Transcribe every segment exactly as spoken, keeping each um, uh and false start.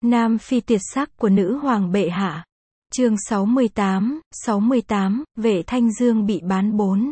Nam phi tuyệt sắc của nữ hoàng bệ hạ. Chương sáu mươi tám, sáu mươi tám, Vệ Thanh Dương bị bán bốn.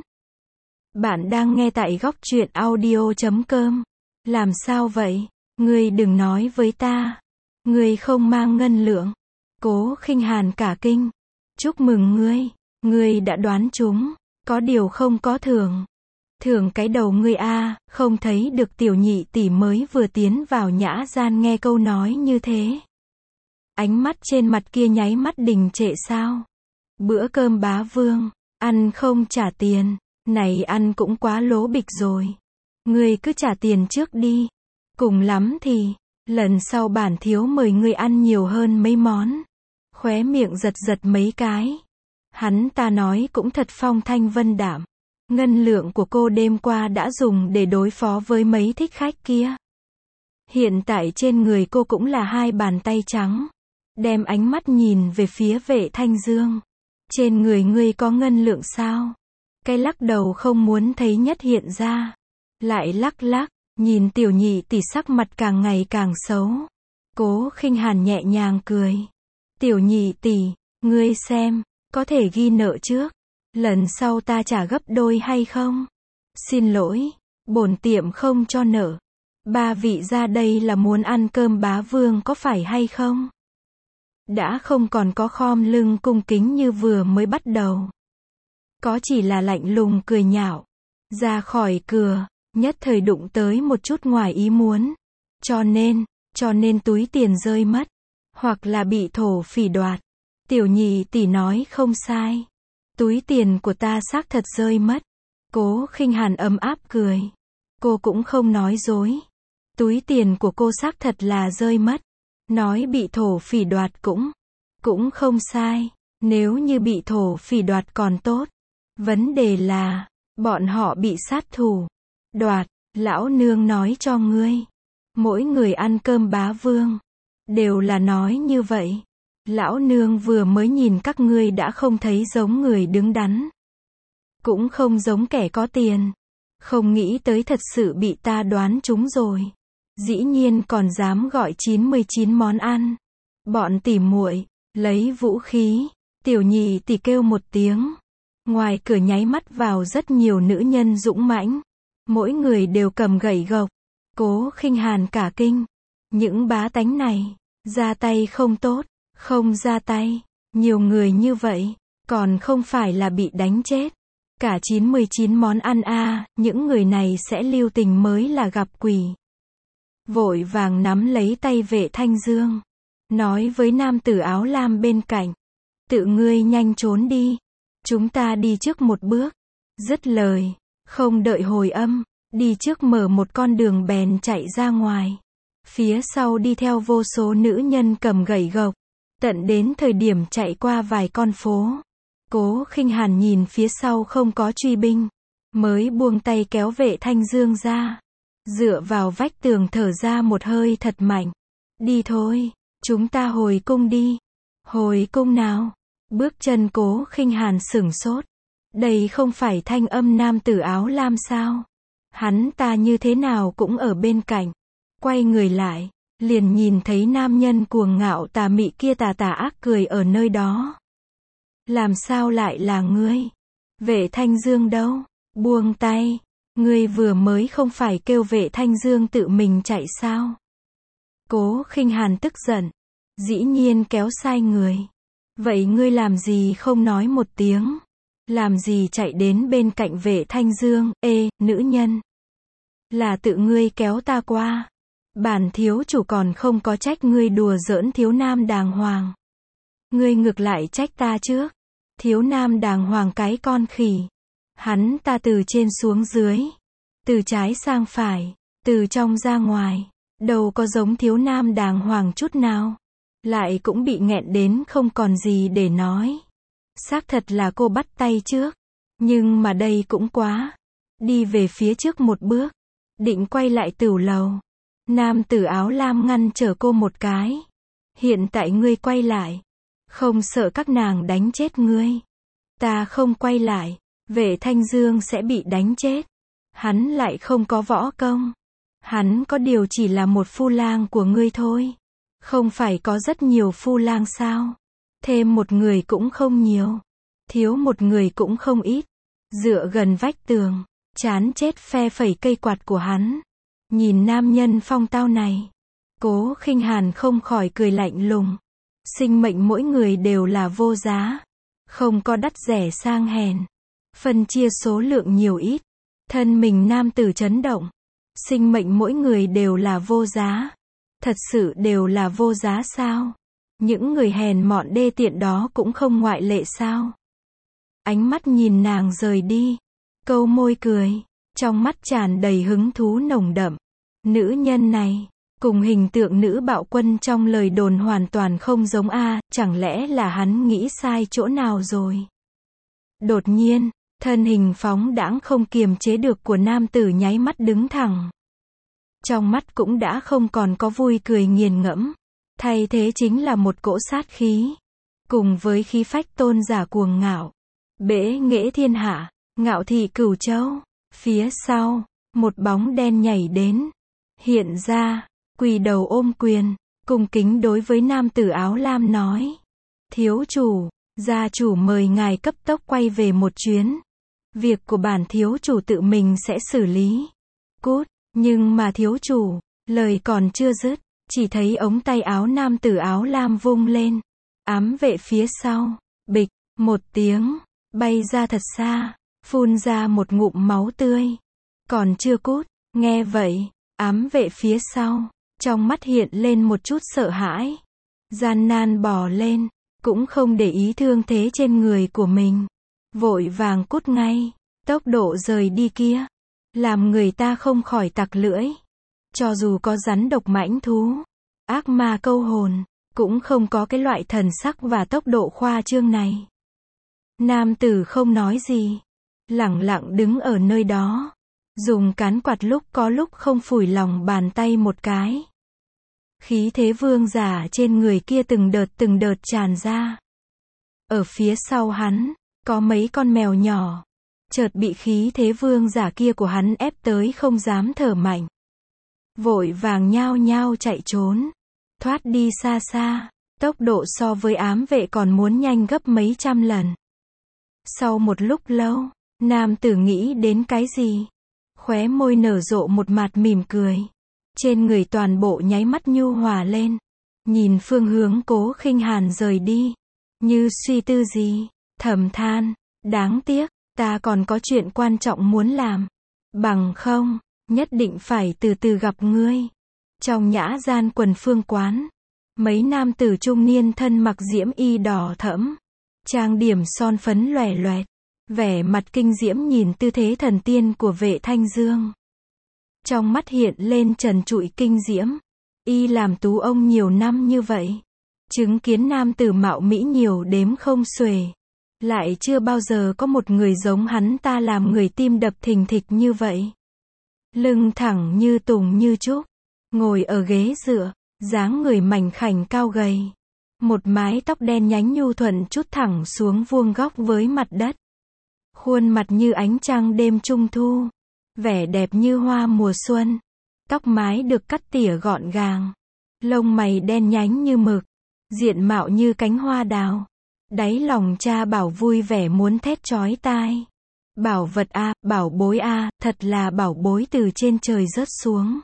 Bạn đang nghe tại góc truyện audio chấm com. Làm sao vậy? Ngươi đừng nói với ta. Ngươi không mang ngân lượng. Cố Khinh Hàn cả kinh. Chúc mừng ngươi. Ngươi đã đoán trúng. Có điều không có thưởng. Thưởng cái đầu ngươi a, không thấy được tiểu nhị tỷ mới vừa tiến vào nhã gian nghe câu nói như thế. Ánh mắt trên mặt kia nháy mắt đình trệ sao? Bữa cơm bá vương, ăn không trả tiền, này ăn cũng quá lố bịch rồi. Ngươi cứ trả tiền trước đi. Cùng lắm thì, lần sau bản thiếu mời ngươi ăn nhiều hơn mấy món. Khóe miệng giật giật mấy cái. Hắn ta nói cũng thật phong thanh vân đạm. Ngân lượng của cô đêm qua đã dùng để đối phó với mấy thích khách kia. Hiện tại trên người cô cũng là hai bàn tay trắng. Đem ánh mắt nhìn về phía Vệ Thanh Dương. Trên người ngươi có ngân lượng sao? Cái lắc đầu không muốn thấy nhất hiện ra. Lại lắc lắc, nhìn tiểu nhị tỷ sắc mặt càng ngày càng xấu. Cố Khinh Hàn nhẹ nhàng cười. Tiểu nhị tỷ, ngươi xem, có thể ghi nợ trước. Lần sau ta trả gấp đôi hay không? Xin lỗi, bổn tiệm không cho nợ. Ba vị ra đây là muốn ăn cơm bá vương có phải hay không? Đã không còn có khom lưng cung kính như vừa mới bắt đầu. Có chỉ là lạnh lùng cười nhạo. Ra khỏi cửa, nhất thời đụng tới một chút ngoài ý muốn. Cho nên, cho nên túi tiền rơi mất. Hoặc là bị thổ phỉ đoạt. Tiểu nhị tỷ nói không sai. Túi tiền của ta xác thật rơi mất. Cố Khinh Hàn ấm áp cười. Cô cũng không nói dối. Túi tiền của cô xác thật là rơi mất. Nói bị thổ phỉ đoạt cũng, cũng không sai. Nếu như bị thổ phỉ đoạt còn tốt. Vấn đề là, bọn họ bị sát thủ đoạt. Lão nương nói cho ngươi. Mỗi người ăn cơm bá vương. Đều là nói như vậy. Lão nương vừa mới nhìn các ngươi đã không thấy giống người đứng đắn. Cũng không giống kẻ có tiền. Không nghĩ tới thật sự bị ta đoán trúng rồi. Dĩ nhiên còn dám gọi chín mươi chín món ăn. Bọn tỉ muội, lấy vũ khí. Tiểu nhị tỷ kêu một tiếng. Ngoài cửa nháy mắt vào rất nhiều nữ nhân dũng mãnh. Mỗi người đều cầm gậy gộc. Cố Khinh Hàn cả kinh. Những bá tánh này, ra tay không tốt. Không ra tay, nhiều người như vậy, còn không phải là bị đánh chết. Cả chín mươi chín món ăn a, những người này sẽ lưu tình mới là gặp quỷ. Vội vàng nắm lấy tay Vệ Thanh Dương. Nói với nam tử áo lam bên cạnh. Tự ngươi nhanh trốn đi. Chúng ta đi trước một bước. Dứt lời, không đợi hồi âm, đi trước mở một con đường bèn chạy ra ngoài. Phía sau đi theo vô số nữ nhân cầm gậy gộc. Tận đến thời điểm chạy qua vài con phố. Cố Khinh Hàn nhìn phía sau không có truy binh. Mới buông tay kéo Vệ Thanh Dương ra. Dựa vào vách tường thở ra một hơi thật mạnh. Đi thôi, chúng ta hồi cung đi. Hồi cung nào? Bước chân Cố Khinh Hàn sửng sốt. Đây không phải thanh âm nam tử áo lam sao? Hắn ta như thế nào cũng ở bên cạnh. Quay người lại. Liền nhìn thấy nam nhân cuồng ngạo tà mị kia tà tà ác cười ở nơi đó. Làm sao lại là ngươi? Vệ Thanh Dương đâu? Buông tay. Ngươi vừa mới không phải kêu Vệ Thanh Dương tự mình chạy sao? Cố Khinh Hàn tức giận. Dĩ nhiên kéo sai người. Vậy ngươi làm gì không nói một tiếng? Làm gì chạy đến bên cạnh Vệ Thanh Dương? Ê, nữ nhân. Là tự ngươi kéo ta qua. Bản thiếu chủ còn không có trách ngươi đùa giỡn thiếu nam đàng hoàng. Ngươi ngược lại trách ta trước. Thiếu nam đàng hoàng cái con khỉ. Hắn ta từ trên xuống dưới. Từ trái sang phải. Từ trong ra ngoài. Đâu có giống thiếu nam đàng hoàng chút nào. Lại cũng bị nghẹn đến không còn gì để nói. Xác thật là cô bắt tay trước. Nhưng mà đây cũng quá. Đi về phía trước một bước. Định quay lại tửu lầu. Nam tử áo lam ngăn trở cô một cái. Hiện tại ngươi quay lại. Không sợ các nàng đánh chết ngươi. Ta không quay lại. Vệ Thanh Dương sẽ bị đánh chết. Hắn lại không có võ công. Hắn có điều chỉ là một phu lang của ngươi thôi. Không phải có rất nhiều phu lang sao? Thêm một người cũng không nhiều. Thiếu một người cũng không ít. Dựa gần vách tường. Chán chết phe phẩy cây quạt của hắn. Nhìn nam nhân phong tao này. Cố Khinh Hàn không khỏi cười lạnh lùng. Sinh mệnh mỗi người đều là vô giá. Không có đắt rẻ sang hèn. Phân chia số lượng nhiều ít. Thân mình nam tử chấn động. Sinh mệnh mỗi người đều là vô giá. Thật sự đều là vô giá sao? Những người hèn mọn đê tiện đó cũng không ngoại lệ sao? Ánh mắt nhìn nàng rời đi. Câu môi cười. Trong mắt tràn đầy hứng thú nồng đậm. Nữ nhân này, cùng hình tượng nữ bạo quân trong lời đồn hoàn toàn không giống a, chẳng lẽ là hắn nghĩ sai chỗ nào rồi? Đột nhiên, thân hình phóng đãng không kiềm chế được của nam tử nháy mắt đứng thẳng. Trong mắt cũng đã không còn có vui cười nghiền ngẫm, thay thế chính là một cỗ sát khí, cùng với khí phách tôn giả cuồng ngạo, bẽ nghễ thiên hạ, ngạo thị cửu châu. Phía sau, một bóng đen nhảy đến, hiện ra, quỳ đầu ôm quyền, cung kính đối với nam tử áo lam nói: thiếu chủ, gia chủ mời ngài cấp tốc quay về một chuyến. Việc của bản thiếu chủ tự mình sẽ xử lý. Cút. Nhưng mà thiếu chủ, lời còn chưa dứt, chỉ thấy ống tay áo nam tử áo lam vung lên. Ám vệ phía sau, bịch, một tiếng, bay ra thật xa, phun ra một ngụm máu tươi. Còn chưa cút, nghe vậy, ám vệ phía sau, trong mắt hiện lên một chút sợ hãi. Gian nan bò lên, cũng không để ý thương thế trên người của mình. Vội vàng cút ngay, tốc độ rời đi kia. Làm người ta không khỏi tặc lưỡi. Cho dù có rắn độc mãnh thú, ác ma câu hồn, cũng không có cái loại thần sắc và tốc độ khoa trương này. Nam tử không nói gì, lẳng lặng đứng ở nơi đó, dùng cán quạt lúc có lúc không phủi lòng bàn tay một cái. Khí thế vương giả trên người kia từng đợt từng đợt tràn ra. Ở phía sau hắn, có mấy con mèo nhỏ, chợt bị khí thế vương giả kia của hắn ép tới không dám thở mạnh. Vội vàng nhao nhao chạy trốn, thoát đi xa xa, tốc độ so với ám vệ còn muốn nhanh gấp mấy trăm lần. Sau một lúc lâu, nam tử nghĩ đến cái gì? Khóe môi nở rộ một mặt mỉm cười. Trên người toàn bộ nháy mắt nhu hòa lên. Nhìn phương hướng Cố Khinh Hàn rời đi. Như suy tư gì, thầm than, đáng tiếc, ta còn có chuyện quan trọng muốn làm. Bằng không, nhất định phải từ từ gặp ngươi. Trong nhã gian quần phương quán, mấy nam tử trung niên thân mặc diễm y đỏ thẫm, trang điểm son phấn lòe loẹt, vẻ mặt kinh diễm nhìn tư thế thần tiên của Vệ Thanh Dương. Trong mắt hiện lên trần trụi kinh diễm. Y làm tú ông nhiều năm như vậy, chứng kiến nam tử mạo mỹ nhiều đếm không xuể. Lại chưa bao giờ có một người giống hắn ta làm người tim đập thình thịch như vậy. Lưng thẳng như tùng như trúc, ngồi ở ghế dựa, dáng người mảnh khảnh cao gầy. Một mái tóc đen nhánh nhu thuận chút thẳng xuống vuông góc với mặt đất. Khuôn mặt như ánh trăng đêm trung thu, vẻ đẹp như hoa mùa xuân. Tóc mái được cắt tỉa gọn gàng, lông mày đen nhánh như mực, diện mạo như cánh hoa đào. Đáy lòng cha bảo vui vẻ muốn thét chói tai. Bảo vật a, bảo bối a, thật là bảo bối từ trên trời rớt xuống.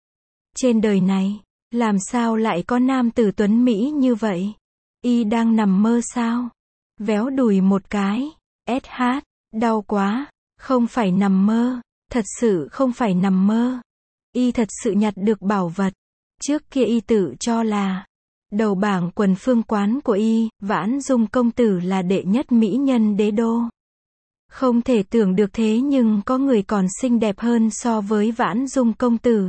Trên đời này, làm sao lại có nam tử tuấn mỹ như vậy? Y đang nằm mơ sao? Véo đùi một cái, ét hát, đau quá, không phải nằm mơ, thật sự không phải nằm mơ. Y thật sự nhặt được bảo vật. Trước kia y tự cho là đầu bảng quần phương quán của y, Vãn Dung công tử là đệ nhất mỹ nhân đế đô. Không thể tưởng được thế nhưng có người còn xinh đẹp hơn so với Vãn Dung công tử.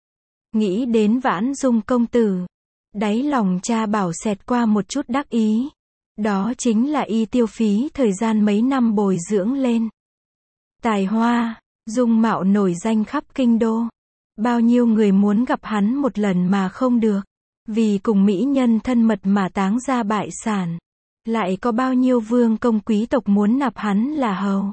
Nghĩ đến Vãn Dung công tử, đáy lòng cha bảo xẹt qua một chút đắc ý. Đó chính là y tiêu phí thời gian mấy năm bồi dưỡng lên. Tài hoa, dung mạo nổi danh khắp kinh đô. Bao nhiêu người muốn gặp hắn một lần mà không được. Vì cùng mỹ nhân thân mật mà táng ra bại sản. Lại có bao nhiêu vương công quý tộc muốn nạp hắn là hầu.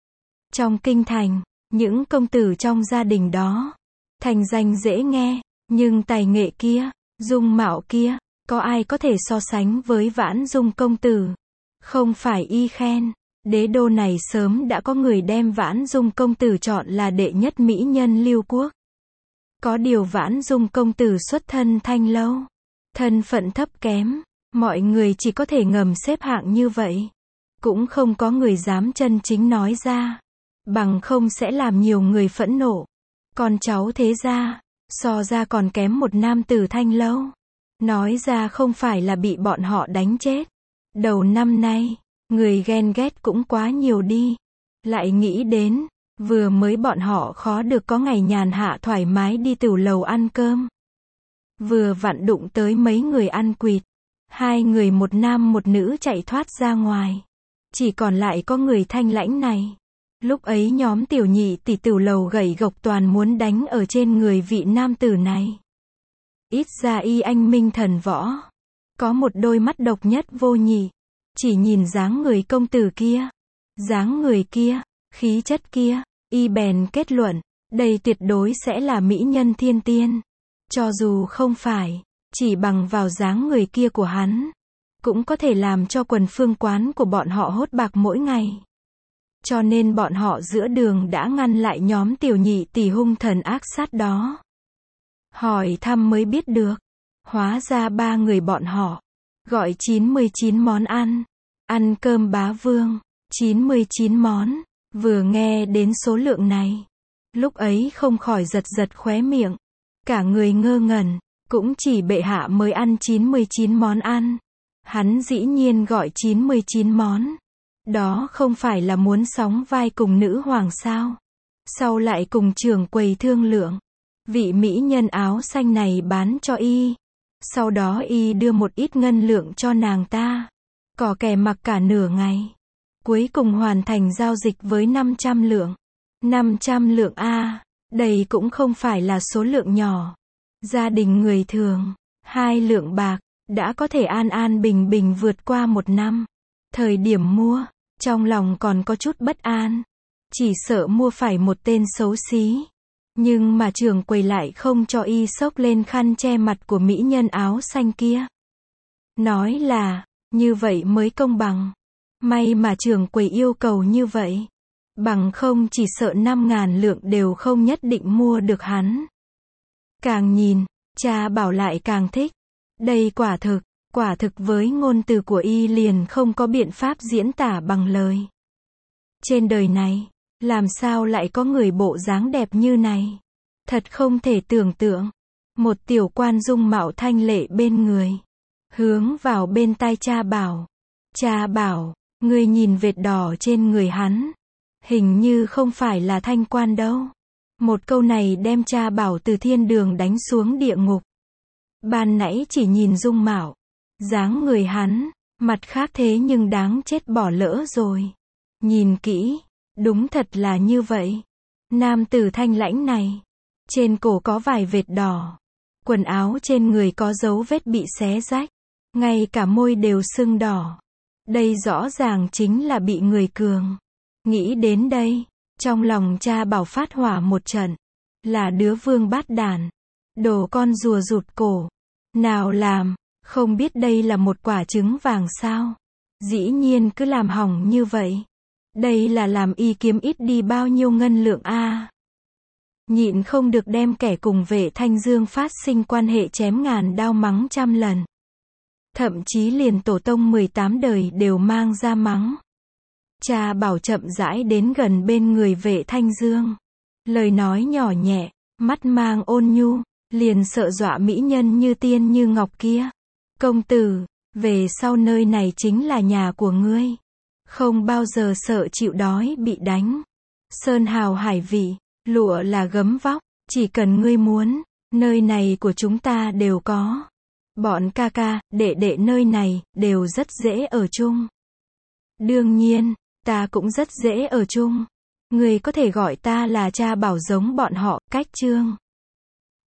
Trong kinh thành, những công tử trong gia đình đó, thành danh dễ nghe, nhưng tài nghệ kia, Dung mạo kia, có ai có thể so sánh với Vãn Dung công tử? Không phải y khen, đế đô này sớm đã có người đem Vãn Dung công tử chọn là đệ nhất mỹ nhân Lưu Quốc. Có điều Vãn Dung công tử xuất thân Thanh Lâu, thân phận thấp kém, mọi người chỉ có thể ngầm xếp hạng như vậy. Cũng không có người dám chân chính nói ra, bằng không sẽ làm nhiều người phẫn nộ. Con cháu thế gia, so ra còn kém một nam tử Thanh Lâu. Nói ra không phải là bị bọn họ đánh chết. Đầu năm nay, người ghen ghét cũng quá nhiều đi. Lại nghĩ đến, vừa mới bọn họ khó được có ngày nhàn hạ thoải mái đi tửu lầu ăn cơm. Vừa vặn đụng tới mấy người ăn quỵt. Hai người một nam một nữ chạy thoát ra ngoài. Chỉ còn lại có người Thanh Lãnh này. Lúc ấy nhóm tiểu nhị tỷ tửu lầu gầy gộc toàn muốn đánh ở trên người vị nam tử này. Ít ra y anh minh thần võ. Có một đôi mắt độc nhất vô nhị. Chỉ nhìn dáng người công tử kia, dáng người kia, khí chất kia, y bèn kết luận, đây tuyệt đối sẽ là mỹ nhân thiên tiên. Cho dù không phải, chỉ bằng vào dáng người kia của hắn, cũng có thể làm cho quần phương quán của bọn họ hốt bạc mỗi ngày. Cho nên bọn họ giữa đường đã ngăn lại nhóm tiểu nhị tỷ hung thần ác sát đó. Hỏi thăm mới biết được, hóa ra ba người bọn họ gọi chín mươi chín món ăn, ăn cơm bá vương, chín mươi chín món. Vừa nghe đến số lượng này, lúc ấy không khỏi giật giật khóe miệng, cả người ngơ ngẩn, cũng chỉ bệ hạ mới ăn chín mươi chín món ăn, hắn dĩ nhiên gọi chín mươi chín món. Đó không phải là muốn sóng vai cùng nữ hoàng sao? Sau lại cùng trưởng quầy thương lượng, vị mỹ nhân áo xanh này bán cho y. Sau đó y đưa một ít ngân lượng cho nàng ta. Cò kè mặc cả nửa ngày. Cuối cùng hoàn thành giao dịch với năm trăm lượng. năm trăm lượng a, đây cũng không phải là số lượng nhỏ. Gia đình người thường, hai lượng bạc, đã có thể an an bình bình vượt qua một năm. Thời điểm mua, trong lòng còn có chút bất an. Chỉ sợ mua phải một tên xấu xí. Nhưng mà trưởng quầy lại không cho y xốc lên khăn che mặt của mỹ nhân áo xanh kia. Nói là, như vậy mới công bằng. May mà trưởng quầy yêu cầu như vậy. Bằng không chỉ sợ năm ngàn lượng đều không nhất định mua được hắn. Càng nhìn, cha bảo lại càng thích. Đây quả thực, quả thực với ngôn từ của y liền không có biện pháp diễn tả bằng lời. Trên đời này, làm sao lại có người bộ dáng đẹp như này? Thật không thể tưởng tượng. Một tiểu quan dung mạo thanh lệ bên người. Hướng vào bên tai cha bảo. Cha bảo, ngươi nhìn vệt đỏ trên người hắn. Hình như không phải là thanh quan đâu. Một câu này đem cha bảo từ thiên đường đánh xuống địa ngục. Ban nãy chỉ nhìn dung mạo, dáng người hắn, mặt khác thế nhưng đáng chết bỏ lỡ rồi. Nhìn kỹ, đúng thật là như vậy. Nam tử Thanh Lãnh này, trên cổ có vài vệt đỏ, quần áo trên người có dấu vết bị xé rách, ngay cả môi đều sưng đỏ. Đây rõ ràng chính là bị người cường. Nghĩ đến đây, trong lòng cha bảo phát hỏa một trận. Là đứa vương bát đản, đồ con rùa rụt cổ. Nào làm, không biết đây là một quả trứng vàng sao? Dĩ nhiên cứ làm hỏng như vậy. Đây là làm y kiếm ít đi bao nhiêu ngân lượng a. À. Nhịn không được đem kẻ cùng Vệ Thanh Dương phát sinh quan hệ chém ngàn đao mắng trăm lần. Thậm chí liền tổ tông mười tám đời đều mang ra mắng. Cha bảo chậm rãi đến gần bên người Vệ Thanh Dương. Lời nói nhỏ nhẹ, mắt mang ôn nhu, liền sợ dọa mỹ nhân như tiên như ngọc kia. Công tử, về sau nơi này chính là nhà của ngươi. Không bao giờ sợ chịu đói bị đánh. Sơn hào hải vị, lụa là gấm vóc, chỉ cần ngươi muốn, nơi này của chúng ta đều có. Bọn ca ca, đệ đệ nơi này, đều rất dễ ở chung. Đương nhiên, ta cũng rất dễ ở chung. Ngươi có thể gọi ta là cha bảo giống bọn họ, cách chương.